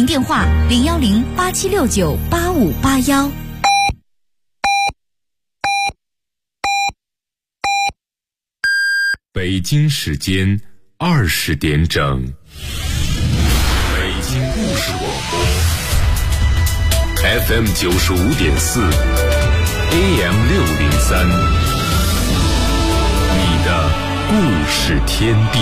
评电话010-8769-8581。 北京时间20点整，北京故事广播 FM 95.4 AM 603，你的故事天地。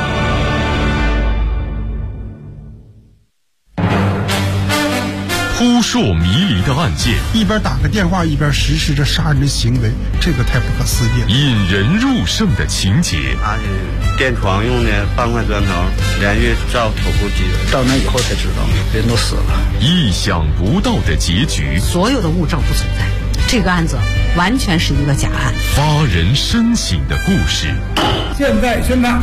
扑朔迷离的案件， 一边打个电话一边实施着杀人的行为，这个太不可思议了。 引人入胜的情节， 他是垫床用的半块砖头，连续照头部击人，到那以后才知道人都死了。 意想不到的结局， 所有的物证不存在，这个案子完全是一个假案。 发人深省的故事， 现在宣判，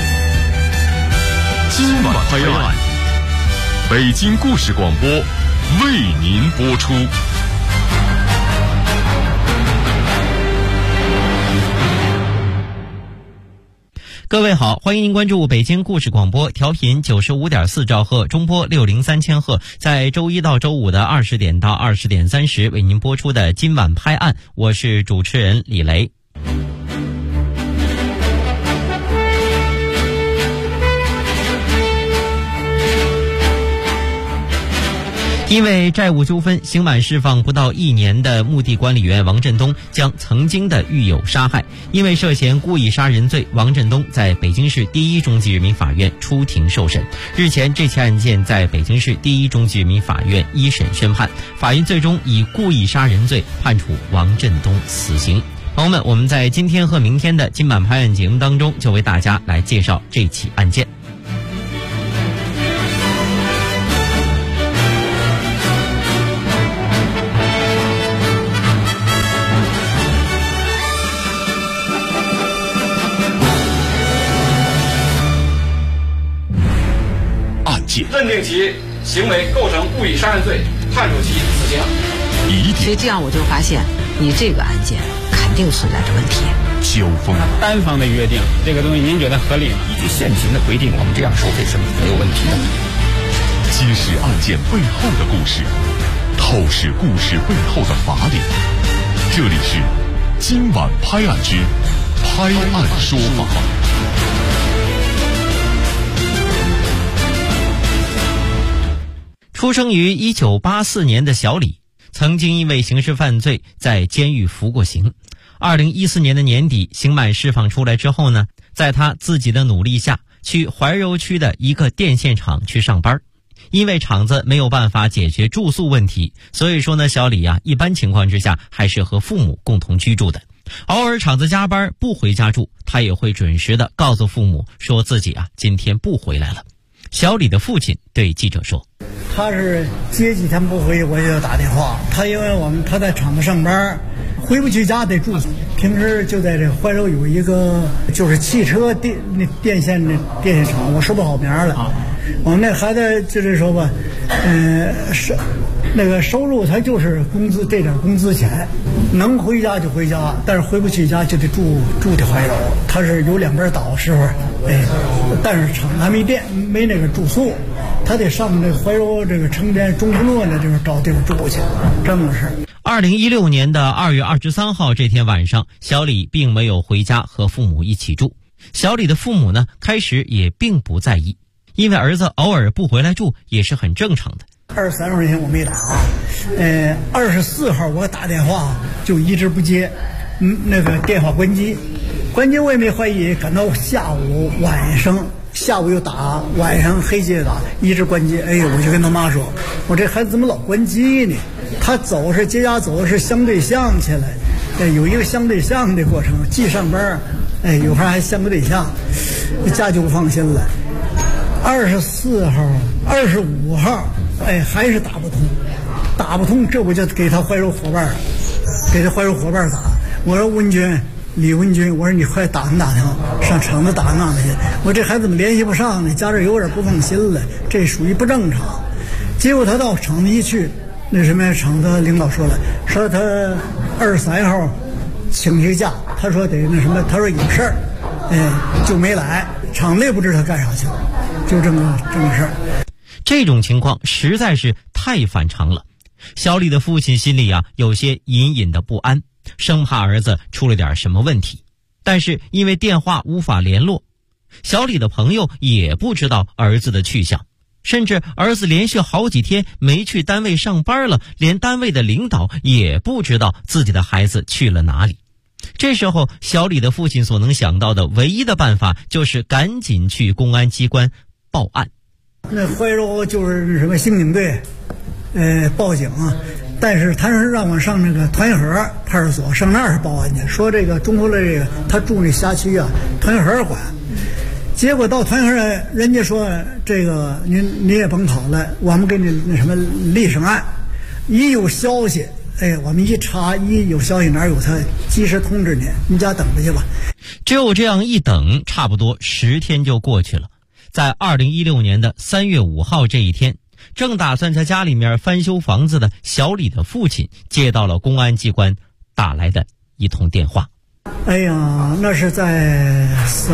今晚拍案，北京故事广播为您播出。 各位好，欢迎您关注北京故事广播，调频95.4兆赫，中波603千赫，在周一到周五的20点到20点30为您播出的今晚拍案，我是主持人李雷。因为债务纠纷，刑满释放不到1年的墓地管理员王振东将曾经的狱友杀害。因为涉嫌故意杀人罪，王振东在北京市第一中级人民法院出庭受审。日前，这起案件在北京市第一中级人民法院一审宣判，法院最终以故意杀人罪判处王振东死刑。朋友们，我们在今天和明天的今晚拍案节目当中，就为大家来介绍这起案件。 认定其行为构成故意杀人罪，判处其死刑。 所以这样我就发现，你这个案件肯定存在着问题。 交锋， 单方的约定，这个东西您觉得合理吗？ 依据现行的规定，我们这样收费是没有问题的。 揭示案件背后的故事，透视故事背后的法理。这里是今晚拍案之拍案说法。 出生于1984年的小李，曾经因为刑事犯罪在监狱服过刑。2014年的年底，刑满释放出来之后呢，在他自己的努力下，去怀柔区的一个电线厂去上班。因为厂子没有办法解决住宿问题，所以说呢，小李一般情况之下还是和父母共同居住的。偶尔厂子加班不回家住，他也会准时的告诉父母说自己今天不回来了。小李的父亲对记者说， 他是接几天不回我就打电话，他因为他在厂子上班，回不去家得住宿。平时就在这怀柔有一个就是汽车电线厂，我说不好名了。我们那孩子就是说吧，那个收入他就是工资这点工资钱，能回家就回家，但是回不去家就得住在怀柔。他是有2边倒师傅，但是厂还没电，没那个住宿，他得上这个怀柔这个城边中福路那地方找地方住去，这么个事。 2016年的2月23号这天晚上，小李并没有回家和父母一起住。小李的父母呢，开始也并不在意，因为儿子偶尔不回来住也是很正常的。 23号那天我没打，24号我打电话就一直不接，那个电话关机我也没怀疑，赶到下午又打，晚上黑夜打，一直关机。我就跟他妈说，我这孩子怎么老关机呢？他接家走是相对象去了，有一个相对象的过程，既上班，有时候还相个对象，家就不放心了。24号、25号，还是打不通，这我就给他怀柔伙伴打。我说李文军，我说你快打听，上厂子打听去。我这孩子怎么联系不上呢？家这有点不放心了，这属于不正常。结果他到厂子一去，那什么厂子领导说他23号请一个假，他说得那什么，他说有事儿，就没来。厂子也不知道他干啥去了，就这么事儿。 这种情况实在是太反常了。小李的父亲心里有些隐隐的不安，生怕儿子出了点什么问题。但是因为电话无法联络，小李的朋友也不知道儿子的去向，甚至儿子连续好几天没去单位上班了，连单位的领导也不知道自己的孩子去了哪里。这时候小李的父亲所能想到的唯一的办法就是赶紧去公安机关报案。 那怀柔就是什么刑警队报警，但是他是让我上那个团河派出所，上那儿报案去，说这个中途的这个他住那辖区团河管。结果到团河人家说这个你也甭跑了，我们给你那什么立上案，一有消息我们一查，一有消息哪有他及时通知你家等着去吧。 只有这样一等，差不多10天就过去了。在2016年的3月5号这一天，正打算在家里面翻修房子的小李的父亲接到了公安机关打来的一通电话。 那是在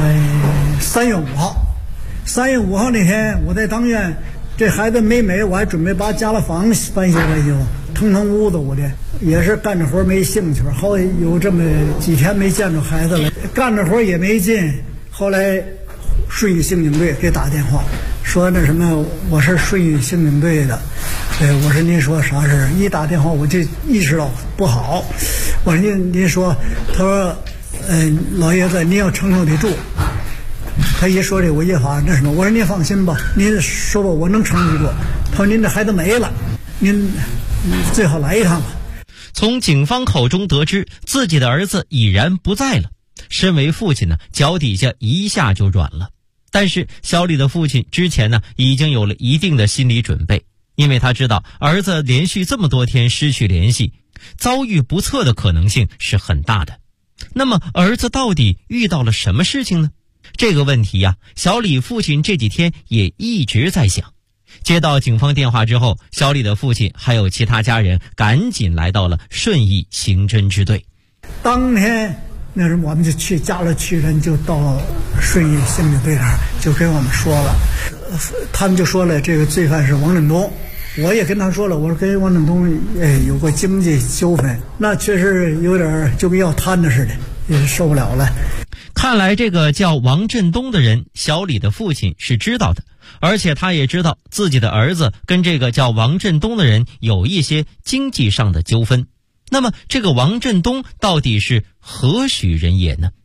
3月5号，3月5号那天我在当院，这孩子没，我还准备把家里房翻修，腾屋子我的，也是干着活没兴趣，好有这么几天没见着孩子了，干着活也没劲。后来顺义刑警队给打电话说那什么，我是顺义刑警队的，我说您说啥事？一打电话我就意识到不好，我说您说，他说老爷子您要承受得住。他一说这我一发那什么，我说您放心吧，您说吧，我能承受得住。他说您这孩子没了，您最好来一趟吧。 从警方口中得知自己的儿子已然不在了，身为父亲呢，脚底下一下就软了。但是小李的父亲之前呢，已经有了一定的心理准备，因为他知道儿子连续这么多天失去联系，遭遇不测的可能性是很大的。那么儿子到底遇到了什么事情呢？这个问题小李父亲这几天也一直在想。接到警方电话之后，小李的父亲还有其他家人赶紧来到了顺义刑侦支队。 当天那时我们就加了去人，就到顺义刑警队那儿，就跟我们说了，他们就说了这个罪犯是王振东。我也跟他说了，我说跟王振东有过经济纠纷，那确实有点就跟要摊的似的，也受不了了。 看来这个叫王振东的人，小李的父亲是知道的，而且他也知道自己的儿子跟这个叫王振东的人有一些经济上的纠纷。那么这个王振东到底是何许人也呢？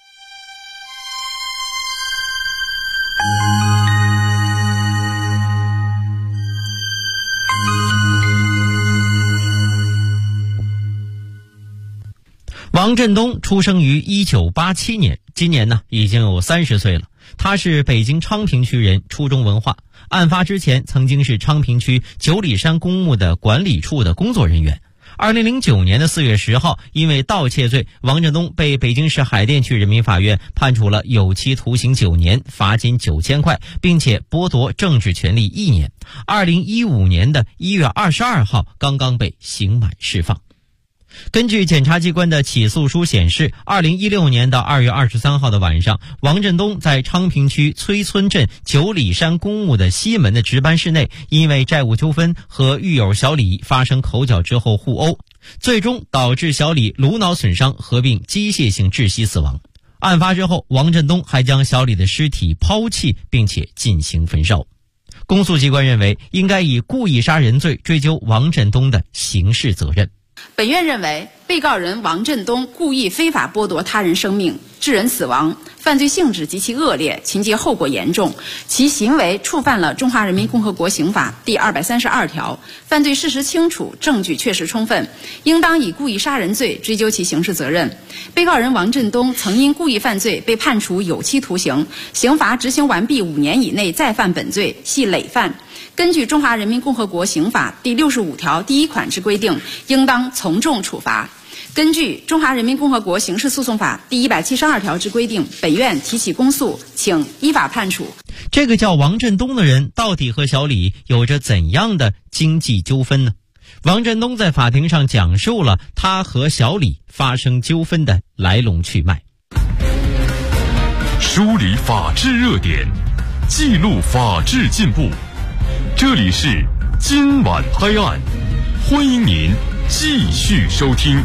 王振东出生于1987年，今年呢已经有30岁了。他是北京昌平区人，初中文化。案发之前曾经是昌平区九里山公墓的管理处的工作人员。2009年的4月10号，因为盗窃罪，王振东被北京市海淀区人民法院判处了有期徒刑9年，罚金9000块，并且剥夺政治权利1年。2015年的1月22号刚刚被刑满释放。根据检察机关的起诉书显示，2016年的2月23号的晚上，王振东在昌平区崔村镇九里山公墓的西门的值班室内，因为债务纠纷和狱友小李发生口角之后互殴，最终导致小李颅脑损伤合并机械性窒息死亡。案发之后，王振东还将小李的尸体抛弃，并且进行焚烧。公诉机关认为，应该以故意杀人罪追究王振东的刑事责任。 本院认为，被告人王振东故意非法剥夺他人生命，致人死亡，犯罪性质极其恶劣，情节后果严重，其行为触犯了《中华人民共和国刑法》第232条，犯罪事实清楚，证据确实充分，应当以故意杀人罪追究其刑事责任。被告人王振东曾因故意犯罪被判处有期徒刑，刑罚执行完毕5年以内再犯本罪，系累犯。根据《中华人民共和国刑法》第65条第1款之规定，应当从重处罚。根据《中华人民共和国刑事诉讼法》第172条之规定，本院提起公诉，请依法判处。 这个叫王振东的人到底和小李有着怎样的经济纠纷呢？王振东在法庭上讲述了他和小李发生纠纷的来龙去脉。 梳理法治热点，记录法治进步， 这里是今晚拍案，欢迎您继续收听。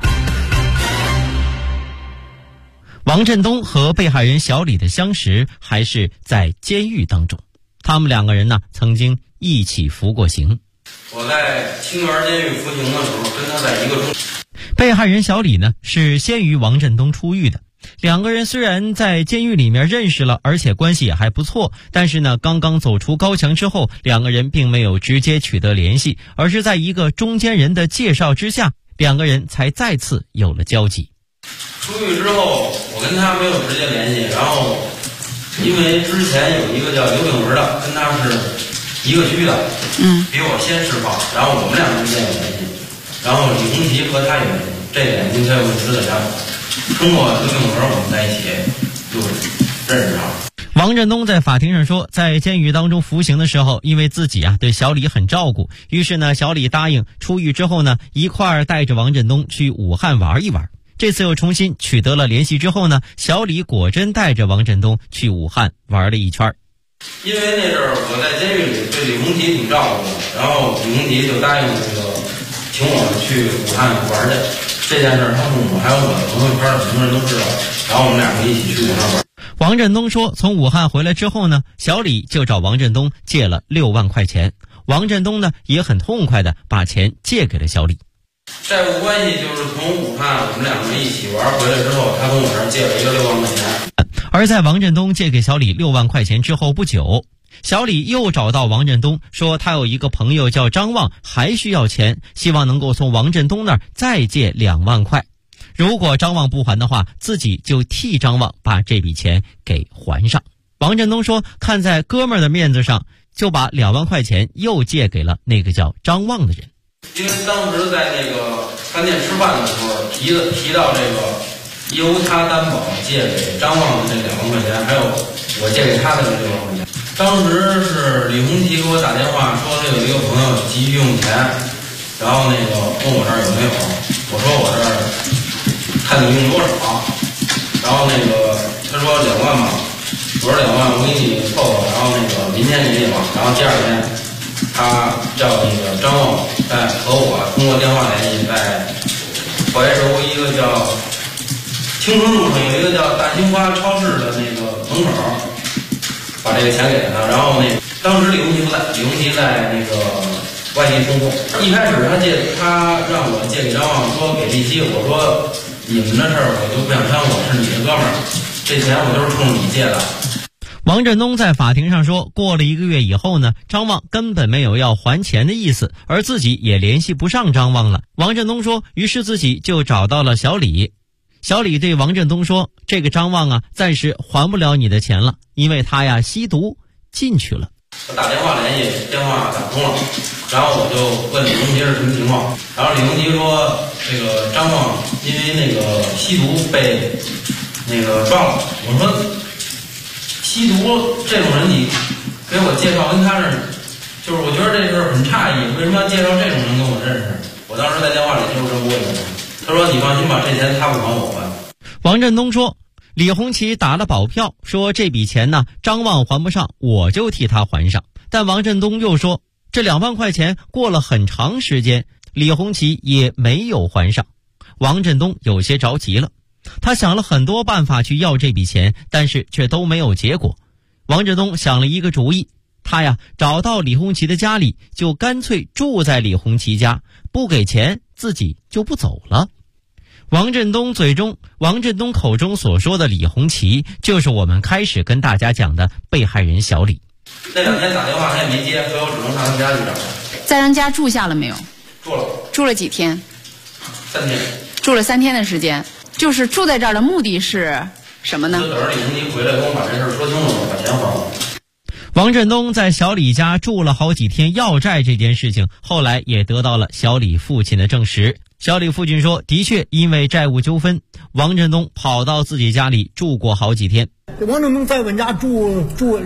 王振东和被害人小李的相识还是在监狱当中，他们两个人呢曾经一起服过刑。 我在清源监狱服刑的时候跟他在一个中。 被害人小李呢是先于王振东出狱的，两个人虽然在监狱里面认识了，而且关系也还不错，但是呢刚刚走出高墙之后，两个人并没有直接取得联系，而是在一个中间人的介绍之下，两个人才再次有了交集。 出狱之后我跟他没有直接联系，然后因为之前有一个叫刘炳文的跟他是一个区的，比我先释放，然后我们两个之间有联系，然后李红旗和他有联系，这点今天我知道下通过刘炳文我们在一起就认识上了。 王振东在法庭上说，在监狱当中服刑的时候，因为自己对小李很照顾，于是呢小李答应出狱之后呢一块儿带着王振东去武汉玩一玩。这次又重新取得了联系之后呢，小李果真带着王振东去武汉玩了一圈。 因为那阵儿我在监狱里对李红旗挺照顾的，然后李红旗就答应请我去武汉玩去。这件事他父母还有我的朋友圈很多人都知道，然后我们两个一起去武汉玩。 王振东说，从武汉回来之后呢，小李就找王振东借了6万块钱，王振东呢也很痛快的把钱借给了小李。 债务关系就是从武汉我们两个一起玩回来之后，他跟我这儿借了一个6万块钱。 而在王振东借给小李6万块钱之后不久，小李又找到王振东说，他有一个朋友叫张望，还需要钱，希望能够从王振东那儿再借2万块。如果张望不还的话，自己就替张望把这笔钱给还上。王振东说，看在哥们儿的面子上，就把2万块钱又借给了那个叫张望的人。 因为当时在那个饭店吃饭的时候提到这个由他担保借给张望的这2万块钱，还有我借给他的这6万块钱。当时是李红旗给我打电话说他有一个朋友急需用钱，然后问我这儿有没有，我说我这儿看你用多少，然后他说2万吧，我说2万我给你凑合，然后明天给你吧，然后第二天他叫张望在和我通过电话联系，在怀柔一个叫青春路上有一个叫大兴花超市的门口，把这个钱给他。然后当时李红旗不在，李红旗在外地工作。一开始他让我借给张望，说给利息，我说你们的事儿我就不想掺和，是你的哥们儿，这钱我就是冲你借的。 王振东在法庭上说，过了1个月以后呢，张望根本没有要还钱的意思，而自己也联系不上张望了。王振东说，于是自己就找到了小李。小李对王振东说，这个张望暂时还不了你的钱了，因为他吸毒进去了。 我打电话联系，电话打通了，然后我就问李红旗是什么情况，然后李红旗说这个张望因为吸毒被抓了。我说吸毒这种人你给我介绍跟他认识，就是我觉得这事儿很诧异，为什么要介绍这种人跟我认识？我当时在电话里就是这么问的。他说你放心吧，这钱他不还我还。 王振东说，李红旗打了保票，说这笔钱呢张望还不上，我就替他还上。但王振东又说，这2万块钱过了很长时间，李红旗也没有还上。王振东有些着急了，他想了很多办法去要这笔钱，但是却都没有结果。王振东想了一个主意，他找到李红旗的家里，就干脆住在李红旗家，不给钱自己就不走了。王振东口中所说的李红旗，就是我们开始跟大家讲的被害人小李。 那2天打电话他也没接，所以我只能上他家去找他。 在人家住下了没有？ 住了。 住了几天 ？3天。 住了3天的时间。就是住在这儿的目的是什么呢？ 就等着李红旗回来跟我把这事儿说清楚，把钱还我。 王振东在小李家住了好几天要债这件事情，后来也得到了小李父亲的证实。小李父亲说，的确因为债务纠纷，王振东跑到自己家里住过好几天。 王振东在我们家住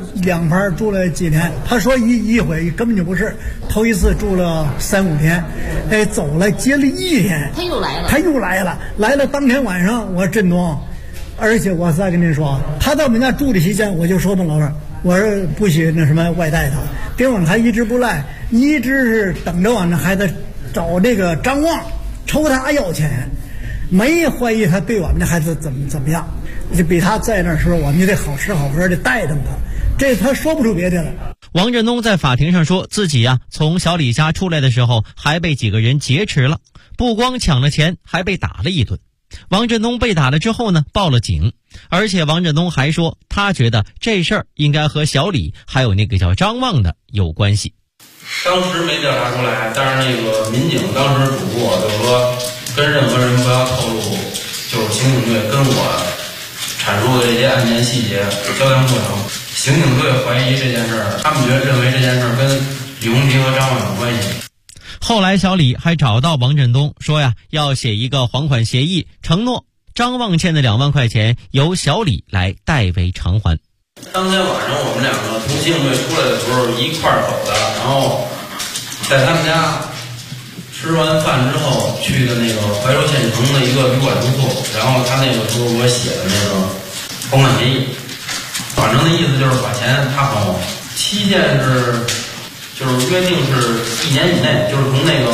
2盘，住了几天。他说一回根本就不是，头一次住了3、5天，走了接了1天，他又来了，来了当天晚上，我说振东，而且我再跟您说，他在我们家住的期间，我就说的老板，我说不许外带他， 丁永才一直不来，一直是等着俺那孩子找这个张望，抽他要钱，没怀疑他对我们的孩子怎么样，就比他在那时候，我们就得好吃好喝的带动他，这他说不出别的了。 王振东在法庭上说自己从小李家出来的时候还被几个人劫持了，不光抢了钱，还被打了一顿。王振东被打了之后呢，报了警，而且王振东还说他觉得这事儿应该和小李还有那个叫张望的有关系。 当时没调查出来，但是那个民警当时嘱咐我，就是说跟任何人不要透露，就是刑警队跟我阐述的这些案件细节、交谈过程。刑警队怀疑这件事儿，他们认为这件事儿跟李洪奇和张望有关系。 后来小李还找到王振东说要写一个还款协议，承诺张望欠的2万块钱由小李来代为偿还。 当天晚上我们2个从刑警队出来的时候一块儿走的，然后在他们家吃完饭之后去的那个怀柔县城的一个旅馆住宿，然后他那个时候我写的那个还款协议，反正的意思就是把钱他还我，期限就是约定是1年以内，就是从那个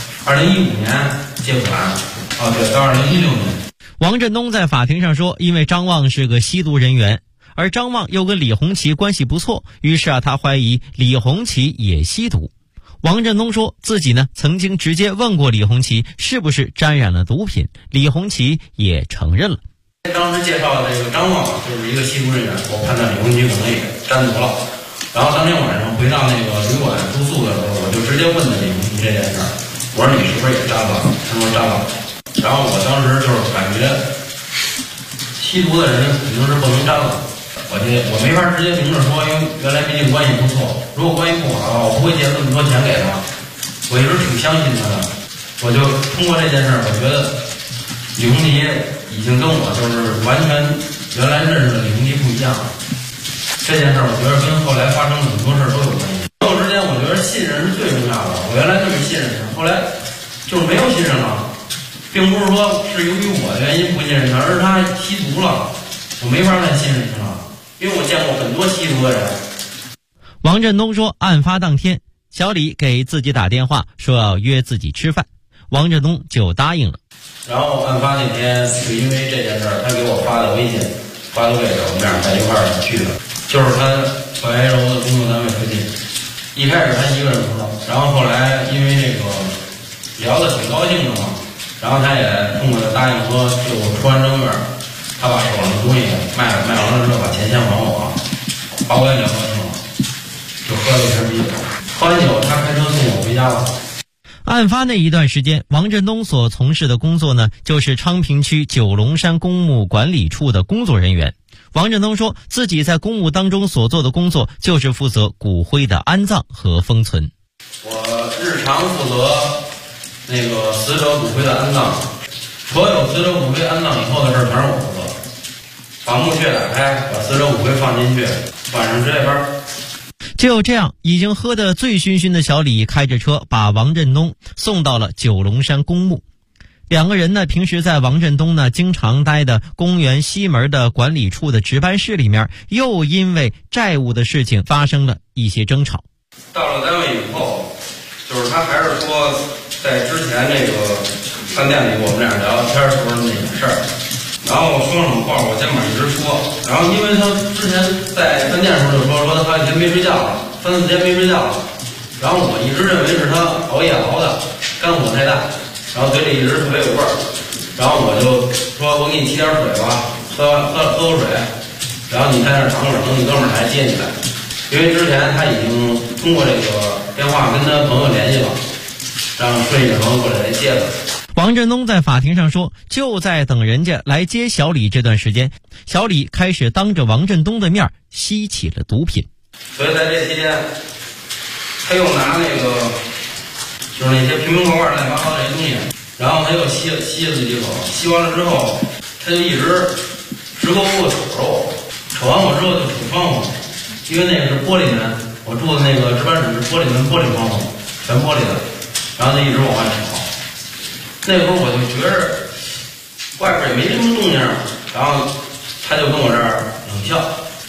2015年借款对，到2016年。 王振东在法庭上说，因为张望是个吸毒人员，而张望又跟李洪奇关系不错，于是他怀疑李洪奇也吸毒。王振东说自己曾经直接问过李洪奇是不是沾染了毒品，李洪奇也承认了。 当时介绍的这个张望就是一个吸毒人员，我判断李洪奇可能也沾毒了。然后当天晚上回到那个旅馆住宿的时候，我就直接问的李洪奇这件事儿，我说你是不是也沾了？他说沾了。然后我当时就是感觉吸毒的人肯定是不能沾了，我没法直接明着说，因为原来毕竟关系不错，如果关系不好的话，我不会借这么多钱给他。我一直挺相信他的，我就通过这件事儿，我觉得李洪奇已经跟我就是完全原来认识的李洪奇不一样了。这件事儿我觉得跟后来发生的很多事儿都有关系。朋友之间我觉得信任是最重要的，我原来这么信任他，后来就是没有信任了，并不是说是由于我的原因不信任他，而是他吸毒了，我没法再信任他了，因为我见过很多吸毒的人。 王振东说，案发当天小李给自己打电话说要约自己吃饭，王振东就答应了。 然后案发那天是因为这件事儿，他给我发的微信发的位置，我们俩在一块儿去的，就是他怀柔的工作单位附近。一开始他一个人不到，然后后来因为这个聊得挺高兴的嘛，然后他也通过答应说，就出完正月，他把手上的东西卖完了之后，把钱先还我，把我也聊高兴了，就喝了一瓶啤酒。喝完酒，他开车送我回家了。 案发那一段时间，王振东所从事的工作就是昌平区九龙山公墓管理处的工作人员。王振东说自己在公墓当中所做的工作就是负责骨灰的安葬和封存。 我日常负责那个死者骨灰的安葬，所有死者骨灰安葬以后的事儿全是我负责，把墓穴打开，把死者骨灰放进去，晚上值夜班。 就这样，已经喝得醉醺醺的小李开着车把王振东送到了九龙山公墓。两个人平时在王振东经常待的公园西门的管理处的值班室里面，又因为债务的事情发生了一些争吵。 到了单位以后，就是他还是说在之前那个饭店里我们俩聊天时候那个事儿，然后说什么话我先把一直说，然后因为他之前在饭店的时候就说他好几天没睡觉了，3、4天没睡觉了，然后我一直认为是他熬夜熬的，肝火太大，然后嘴里一直特别有味儿，然后我就说我给你沏点水吧，喝口水，然后你在那儿躺会儿，等你哥们儿来接你来，因为之前他已经通过这个电话跟他朋友联系了，让顺义的朋友过来接他。 王振东在法庭上说，就在等人家来接小李这段时间，小李开始当着王振东的面吸起了毒品。 所以在这期间，他又拿那个就是那些瓶瓶罐罐乱七八糟这些东西，然后他又吸了自己口，吸完了之后，他就一直直勾勾的瞅着我，瞅完我之后就瞅窗户，因为那个是玻璃门，我住的那个值班室是玻璃门玻璃窗户，全玻璃的，然后他一直往外瞅。那会儿我就觉着外边也没什么动静，然后他就跟我这儿冷笑。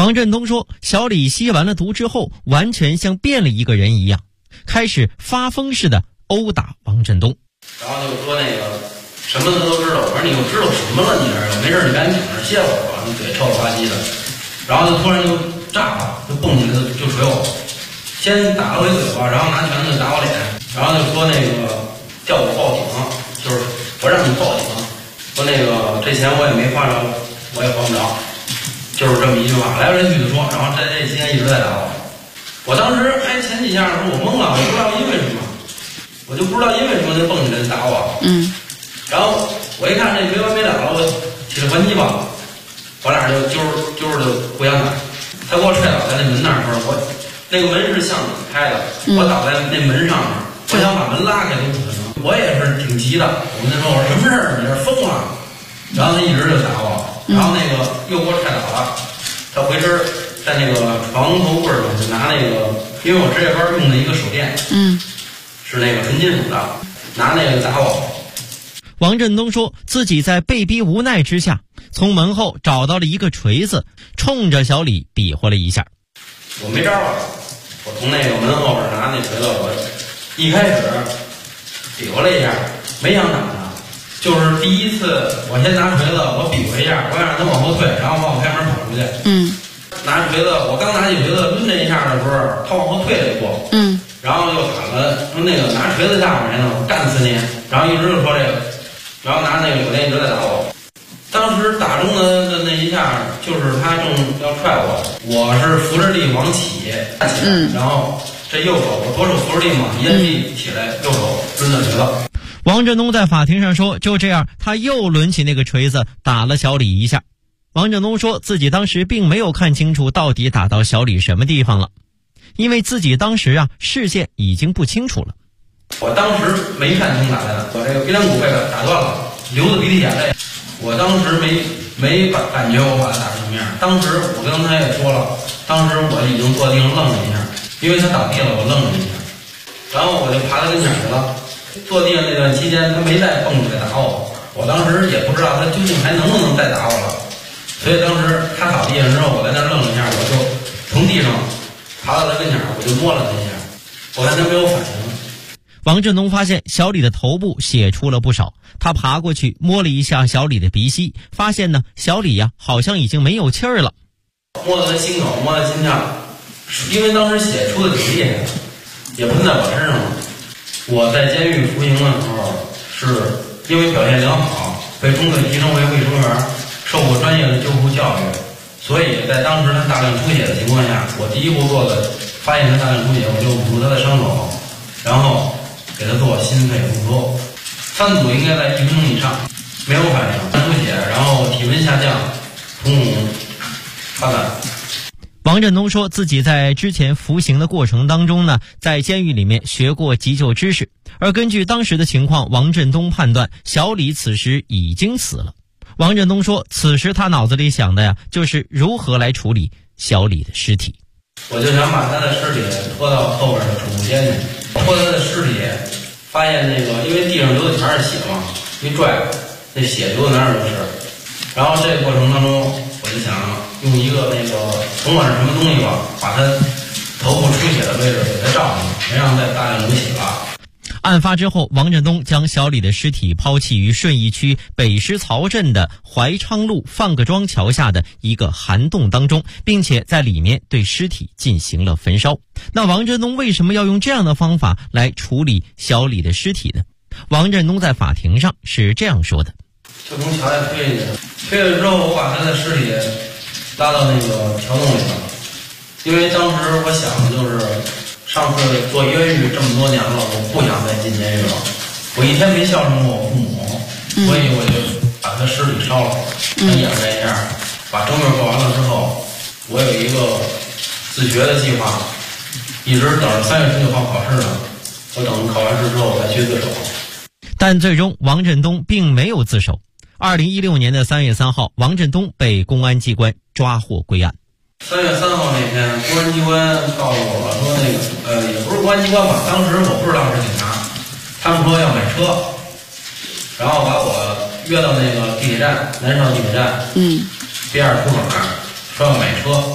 王振东说，小李吸完了毒之后，完全像变了一个人一样，开始发疯似的殴打王振东。 然后就说那个什么他都知道，我说你又知道什么了？你这没事你赶紧躺着歇会儿吧，你嘴臭了吧唧的。然后就突然就炸了，就蹦起来就捶我，先打了我一嘴巴，然后拿拳头打我脸，然后就说那个叫我报警，就是我让你报警，说那个这钱我也没花着，我也还不着。就是这么一句话，来来去去的说，然后在这期间一直在打我。我当时前几下的时候我懵了，我不知道因为什么，我就不知道因为什么就蹦起来就打我。然后我一看这没完没了了，我起来还击吧，我俩就揪着就互相打。他给我踹倒在那门那儿的时候，我那个门是向里开的，我倒在那门上面，我想把门拉开都不可能。我也是挺急的，我跟他说我说什么事儿？你这疯了？然后他一直就打我。然后那个又给我踹倒了，他回身在那个床头柜上就拿那个，因为我值夜班用的一个手电，是那个纯金属的，拿那个打我。 王振东说自己在被逼无奈之下，从门后找到了一个锤子，冲着小李比划了一下。 我没招啊，我从那个门后边拿那锤子，我一开始比划了一下，没想打他。就是第一次，我先拿锤子，我比划一下，我想让他往后退，然后往我开门跑出去。拿锤子，我刚拿起锤子抡这一下的时候，他往后退了一步。然后又喊了说那个拿锤子下我来呢，我干死你！然后一直就说这个，然后拿那个手电一直在打我。当时打中的那一下，就是他正要踹我，我是扶着地往起站起来，然后这右手我左手扶着地嘛，一摁地起来，右手抡了锤子。 王振东在法庭上说，就这样他又抡起那个锤子打了小李一下。王振东说自己当时并没有看清楚到底打到小李什么地方了，因为自己当时视线已经不清楚了。 我当时没看清打来的，我这个鼻梁骨被打断了，流的鼻涕眼泪。我当时没感觉我把他打成什么样。当时我刚才也说了，当时我已经坐地上愣了一下，因为他倒地了，我愣了一下，然后我就爬他跟前去了。坐地上那段期间，他没再蹦出来打我，我当时也不知道他究竟还能不能再打我了。所以当时他倒地上之后，我在那愣了一下，我就从地上爬到他跟前，我就摸了他一下，我看他没有反应。 王振东发现小李的头部血出了不少，他爬过去摸了一下小李的鼻息，发现呢小李好像已经没有气儿了。 摸到他心口，摸到心脏，因为当时血出的挺厉害的，也喷在我身上了。我在监狱服刑的时候，是因为表现良好，被中队提升为卫生员，受过专业的救护教育，所以在当时他大量出血的情况下，我第一步做的发现他大量出血，我就捂住他的伤口，然后给他做心肺复苏。3组应该在1分钟以上，没有反应，出血，然后体温下降，瞳孔发感。 王振东说自己在之前服刑的过程当中呢，在监狱里面学过急救知识，而根据当时的情况，王振东判断小李此时已经死了。王振东说此时他脑子里想的就是如何来处理小李的尸体。 我就想把他的尸体拖到后边的储物间去，拖他的尸体，发现那个因为地上流的全是血嘛，一拽那血流的哪儿都是。然后这个过程当中，我就想用一个那个甭管是什么东西吧，把他头部出血的位置给他罩上，没让再大量流血了。 案发之后，王振东将小李的尸体抛弃于顺义区北狮曹镇的怀昌路范各庄桥下的一个涵洞当中，并且在里面对尸体进行了焚烧。那王振东为什么要用这样的方法来处理小李的尸体呢？王振东在法庭上是这样说的： 就从桥下推下去，推了之后，我把他的尸体拉到那个桥洞里了。因为当时我想的就是，上次坐越狱这么多年了，我不想再进监狱了。我一天没孝顺过我父母，所以我就把他尸体烧了，演练一下。把正月过完了之后，我有一个自学的计划，一直等着3月19号考试呢。我等考完试之后我再去自首。 但最终王振东并没有自首。2016年的3月3号，王振东被公安机关抓获归案。 3月3号那天，公安机关告诉我说，那个也不是公安机关吧，当时我不知道是警察，他们说要买车，然后把我约到那个地铁站，南上地铁站，B2出口那儿，说要买车，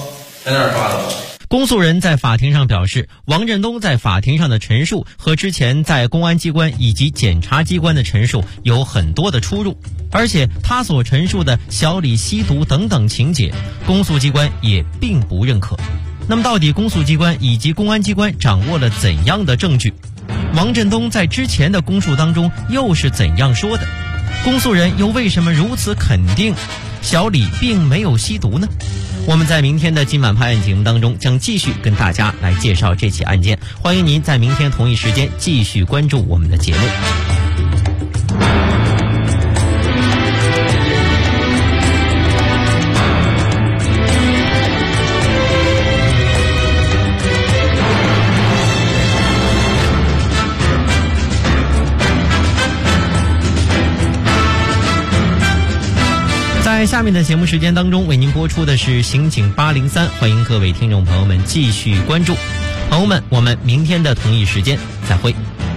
在那儿抓的我。 公诉人在法庭上表示，王振东在法庭上的陈述和之前在公安机关以及检察机关的陈述有很多的出入，而且他所陈述的小李吸毒等等情节，公诉机关也并不认可。那么到底公诉机关以及公安机关掌握了怎样的证据？王振东在之前的供述当中又是怎样说的？公诉人又为什么如此肯定小李并没有吸毒呢？我们在明天的今晚拍案节目当中将继续跟大家来介绍这起案件，欢迎您在明天同一时间继续关注我们的节目。在下面的节目时间当中，为您播出的是刑警803，欢迎各位听众朋友们继续关注。朋友们，我们明天的同一时间再会。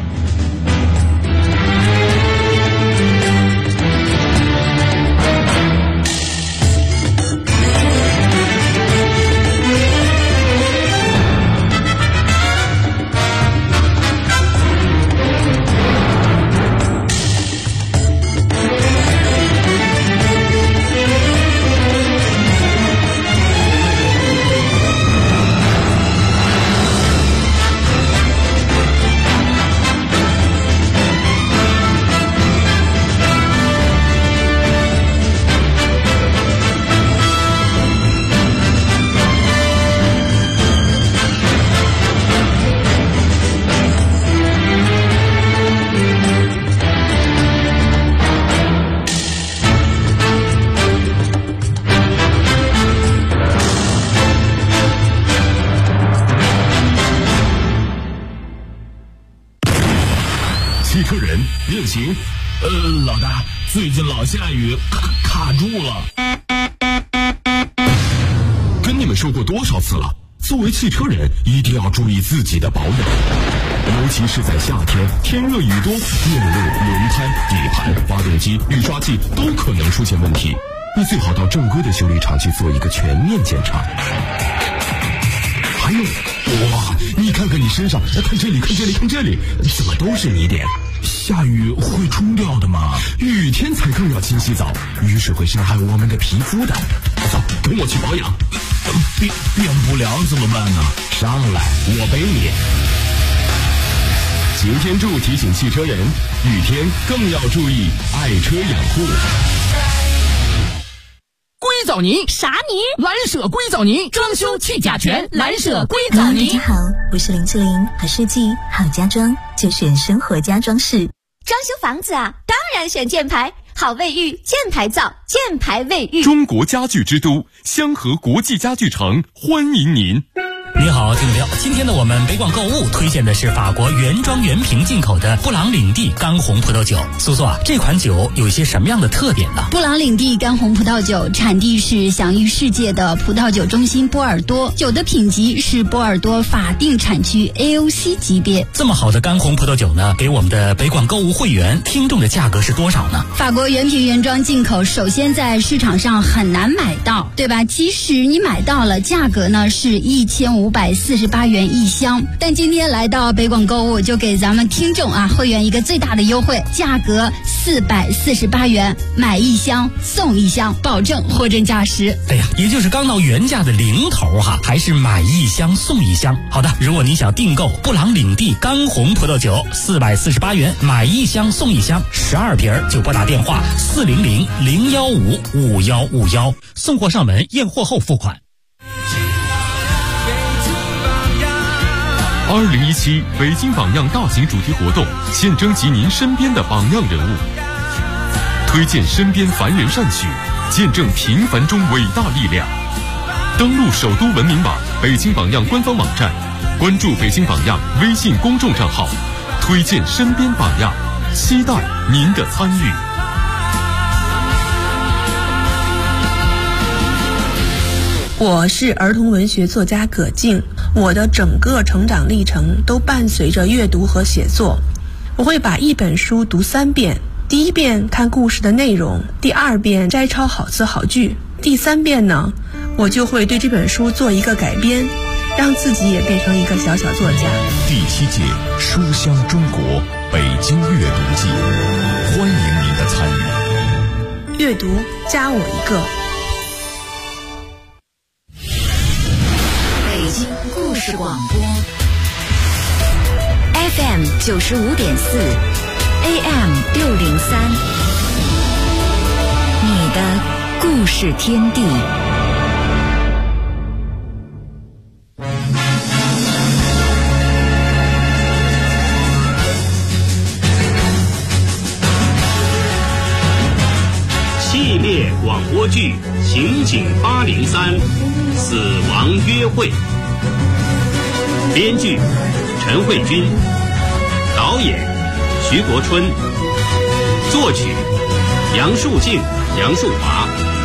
汽车人变形，老大，最近老下雨，卡住了。跟你们说过多少次了，作为汽车人一定要注意自己的保养，尤其是在夏天，天热雨多，电路、轮胎、底盘、发动机、雨刷器都可能出现问题。你最好到正规的修理厂去做一个全面检查。还有，哇，你看看你身上，看这里，看这里，看这里，怎么都是泥点？下雨会冲掉的吗？雨天才更要勤洗澡，雨水会伤害我们的皮肤的。走，跟我去保养。变不了怎么办呢？上来，我背你。擎天柱提醒汽车人，雨天更要注意爱车养护。 硅藻泥啥泥？ 蓝舍硅藻泥，装修去甲醛，蓝舍硅藻泥。 大家好，我是林志玲，好设计好家装就选生活家装饰。 装修房子啊，当然选箭牌，好卫浴，箭牌造，箭牌卫浴。 中国家具之都香河国际家具城欢迎您。 你好，听众朋友，今天呢，我们北广购物推荐的是法国原装原瓶进口的布朗领地干红葡萄酒。苏苏啊，这款酒有一些什么样的特点呢？ 布朗领地干红葡萄酒产地是享誉世界的葡萄酒中心波尔多，酒的品级是波尔多法定产区 AOC 级别。 这么好的干红葡萄酒呢，给我们的北广购物会员听众的价格是多少呢？ 法国原瓶原装进口，首先在市场上很难买到，对吧？即使你买到了，价格呢是1548元一箱，但今天来到北广购物，就给咱们听众啊会员一个最大的优惠，价格448元，买一箱送一箱，保证货真价实。 哎呀，也就是刚到原价的零头哈，还是买一箱送一箱。好的，如果你想订购布朗领地干红葡萄酒，448元，买一箱送一箱，12瓶就拨打电话400-015-5151，送货上门，验货后付款。 2017北京榜样大型主题活动，现征集您身边的榜样人物，推荐身边凡人善举，见证平凡中伟大力量。登录首都文明网北京榜样官方网站，关注北京榜样微信公众账号，推荐身边榜样，期待您的参与。 我是儿童文学作家葛静，我的整个成长历程都伴随着阅读和写作。我会把一本书读3遍，第1遍看故事的内容，第2遍摘抄好词好句，第3遍呢， 我就会对这本书做一个改编，让自己也变成一个小小作家。 第7届书香中国北京阅读季，欢迎您的参与。 阅读加我一个。 北京故事广播 FM 95.4 AM 603，你的故事天地。 系列广播剧《刑警803死亡约会》，编剧陈慧君，导演徐国春，作曲杨树静、杨树华。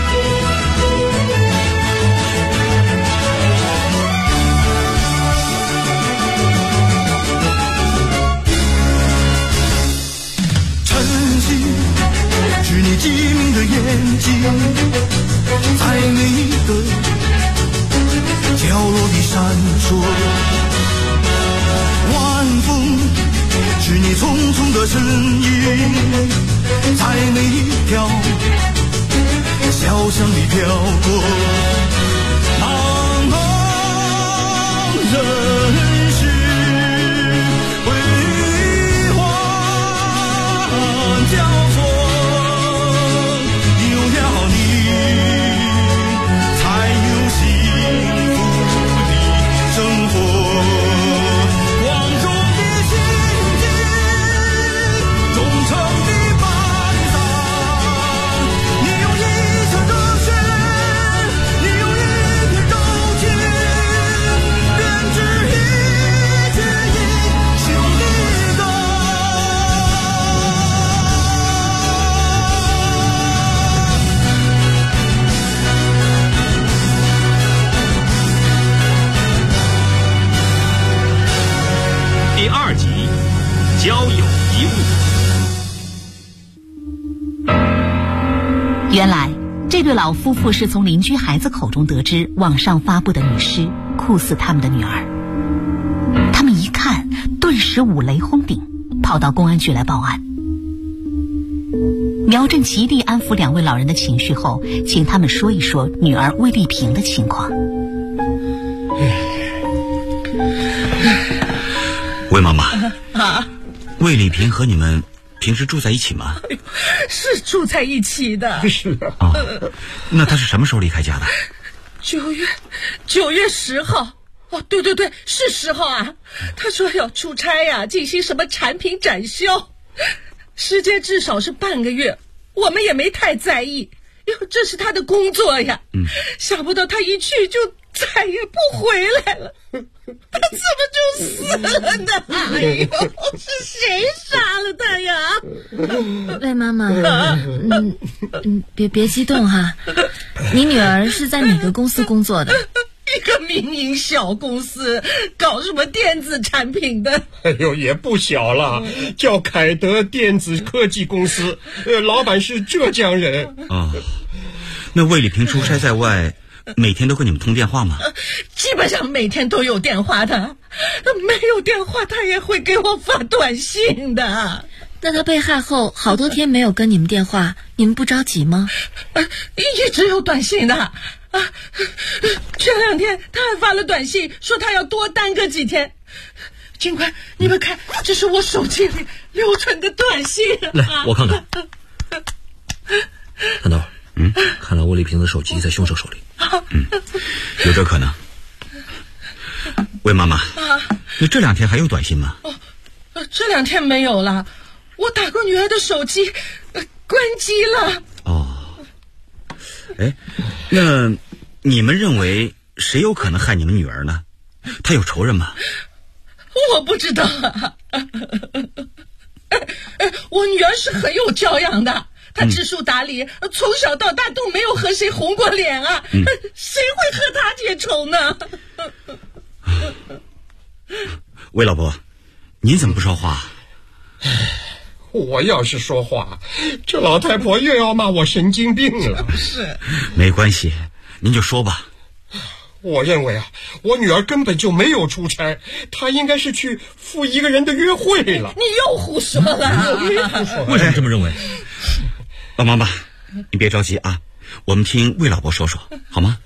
是你机灵的眼睛，在每一个角落里闪烁。晚风是你匆匆的身影，在每一条小巷里飘过。茫茫人世辉煌交错。 第2集交友遗物。 原来这对老夫妇是从邻居孩子口中得知网上发布的女尸酷似他们的女儿，他们一看顿时五雷轰顶，跑到公安局来报案。苗振极力安抚2位老人的情绪后，请他们说一说女儿魏丽萍的情况。 魏妈妈啊，魏丽萍和你们平时住在一起吗？ 是住在一起的。 是啊。那她是什么时候离开家的 ？9月10号。哦，对，是10号啊。她说要出差呀，进行什么产品展销，时间至少是半个月，我们也没太在意，因为这是她的工作呀。想不到她一去就再也不回来了。他怎么就死了呢？哎呦，是谁杀了他呀？ 魏妈妈，别激动哈。你女儿是在哪个公司工作的？ 一个民营小公司，搞什么电子产品的。 哎呦，也不小了，叫凯德电子科技公司，老板是浙江人。 啊，那魏丽萍出差在外，每天都跟你们通电话吗？ 基本上每天都有电话的，没有电话他也会给我发短信的。 那他被害后好多天没有跟你们电话，你们不着急吗？ 一直有短信的啊。前2天他还发了短信说他要多耽搁几天。警官，你们看，这是我手机里留存的短信。 来，我看看。看到看来魏丽萍的手机在凶手手里。 有这可能。魏妈妈，你这2天还有短信吗？ 这2天没有了，我打过女儿的手机，关机了。 哎，那你们认为谁有可能害你们女儿呢？她有仇人吗？ 我不知道。我女儿是很有教养的，她知书达理，从小到大都没有和谁红过脸啊。谁会和她结仇呢？ 魏老伯，您怎么不说话？ 我要是说话，这老太婆又要骂我神经病了。 是， 没关系，您就说吧。 我认为啊，我女儿根本就没有出差，她应该是去赴一个人的约会了。 你又胡说了！ 为什么这么认为？老妈妈，你别着急啊，我们听魏老伯说说好吗？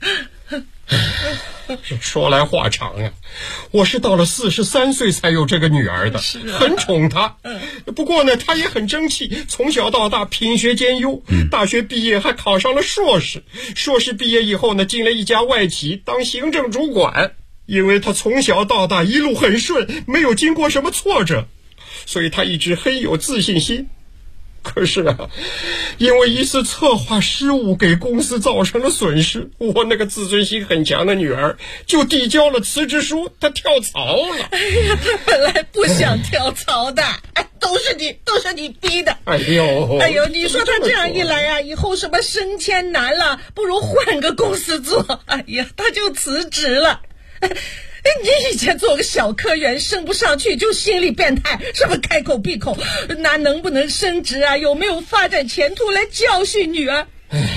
说来话长呀，我是到了43岁才有这个女儿的，很宠她。不过呢，她也很争气，从小到大品学兼优，大学毕业还考上了硕士。硕士毕业以后呢，进了一家外企当行政主管。因为她从小到大一路很顺，没有经过什么挫折，所以她一直很有自信心。可是啊，因为一次策划失误给公司造成了损失，我那个自尊心很强的女儿就递交了辞职书，她跳槽了。 哎呀，她本来不想跳槽的，都是你逼的。哎呦，你说她这样一来啊，以后什么升迁难了，不如换个公司做。哎呀，她就辞职了。你以前做个小科员升不上去就心理变态，什么开口闭口拿能不能升职啊，有没有发展前途来教训女儿。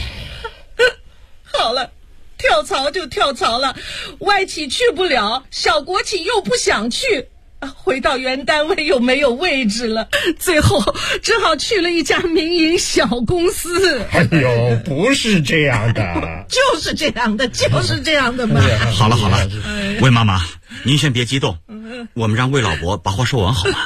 好了，跳槽就跳槽了，外企去不了，小国企又不想去，回到原单位又没有位置了，最后只好去了一家民营小公司。 哎呦，不是这样的。 就是这样的嘛。 好了，魏妈妈，您先别激动，我们让魏老伯把话说完好吗？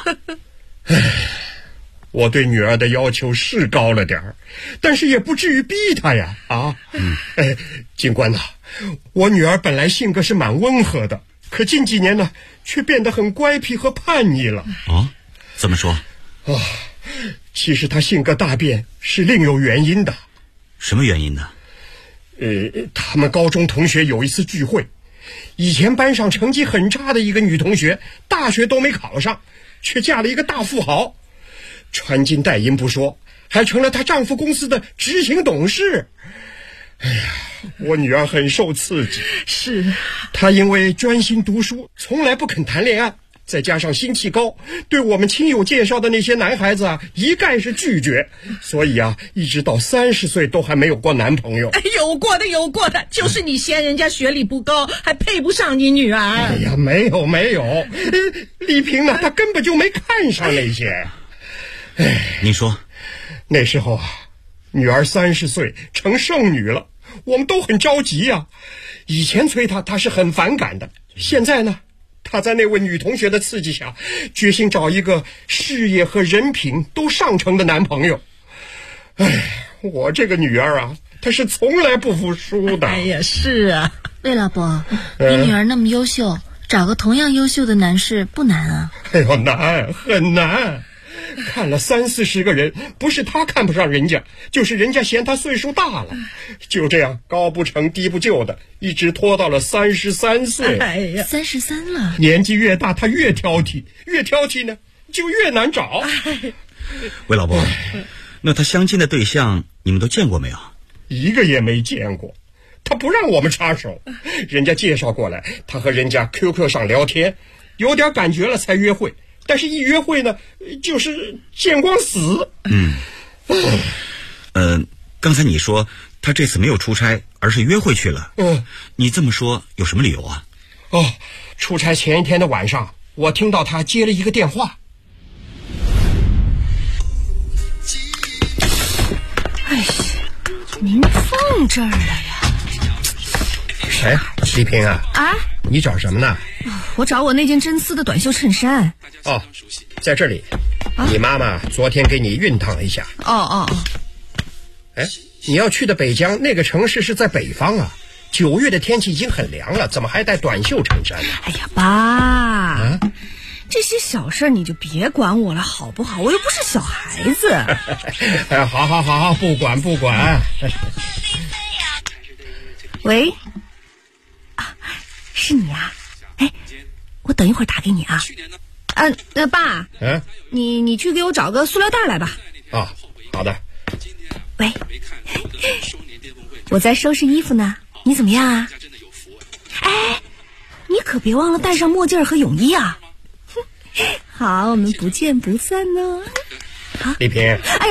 我对女儿的要求是高了点儿，但是也不至于逼她呀。警官呐，我女儿本来性格是蛮温和的，可近几年呢，却变得很乖僻和叛逆了。 怎么说？ 其实她性格大变是另有原因的。 什么原因呢？ 他们高中同学有一次聚会，以前班上成绩很差的一个女同学，大学都没考上，却嫁了一个大富豪，穿金戴银不说，还成了她丈夫公司的执行董事。哎呀，我女儿很受刺激。 是， 她因为专心读书，从来不肯谈恋爱，再加上心气高，对我们亲友介绍的那些男孩子啊，一概是拒绝，所以啊，一直到30岁都还没有过男朋友。 有过的，就是你嫌人家学历不高，还配不上你女儿。 哎呀，没有，丽萍呢，她根本就没看上那些。 你说， 那时候啊，女儿30岁成剩女了，我们都很着急啊。以前催她是很反感的，现在呢，她在那位女同学的刺激下，决心找一个事业和人品都上乘的男朋友。我这个女儿啊，她是从来不服输的。 哎呀，是啊， 魏老伯，你女儿那么优秀，找个同样优秀的男士不难啊？ 哎呦，难，很难。看了30-40个人，不是他看不上人家，就是人家嫌他岁数大了。就这样高不成低不就的，一直拖到了33岁。 哎呀 ，33了， 年纪越大他越挑剔，越挑剔呢就越难找。 魏老伯，那他相亲的对象你们都见过没有？ 一个也没见过，他不让我们插手，人家介绍过来，他和人家 QQ 上聊天，有点感觉了才约会，但是一约会呢，就是见光死。 刚才你说他这次没有出差，而是约会去了。你这么说有什么理由啊？ 出差前一天的晚上，我听到他接了一个电话。 哎呀，您放这儿了呀？ 丽萍啊，你找什么呢？ 我找我那件真丝的短袖衬衫。 在这里。你妈妈昨天给你熨烫了一下。你要去的北疆那个城市是在北方啊，9月的天气已经很凉了，怎么还带短袖衬衫呢？ 哎呀，爸，这些小事你就别管我了好不好？我又不是小孩子。 好，不管。 喂，是你啊？我等一会儿打给你啊。爸，你去给我找个塑料袋来吧。 好的。 喂，我在收拾衣服呢，你怎么样啊？你可别忘了带上墨镜和泳衣啊。好，我们不见不散呢。 丽萍， 哎呀，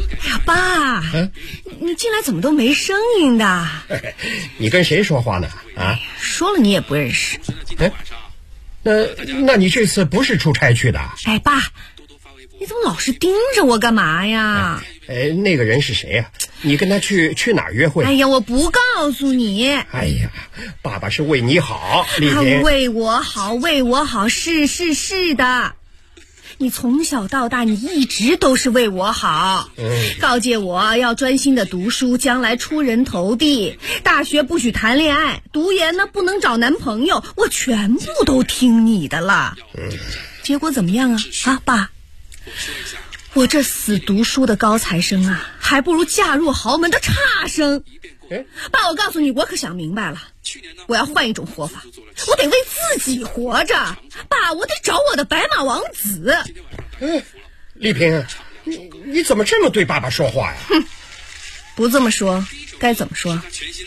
爸，你进来怎么都没声音的？ 你跟谁说话呢？ 啊？ 说了你也不认识。 哎，那你这次不是出差去的？ 哎，爸，你怎么老是盯着我干嘛呀？ 哎，那个人是谁呀？你跟他去哪儿约会？ 哎呀，我不告诉你。 哎呀，爸爸是为你好，丽萍。 为我好，是的。你从小到大，你一直都是为我好，告诫我要专心的读书，将来出人头地，大学不许谈恋爱，读研呢不能找男朋友，我全部都听你的了。结果怎么样啊，爸？我这死读书的高材生啊，还不如嫁入豪门的差生。爸，我告诉你，我可想明白了，我要换一种活法，我得为自己活着。爸，我得找我的白马王子。 丽萍，你怎么这么对爸爸说话呀？ 不这么说该怎么说？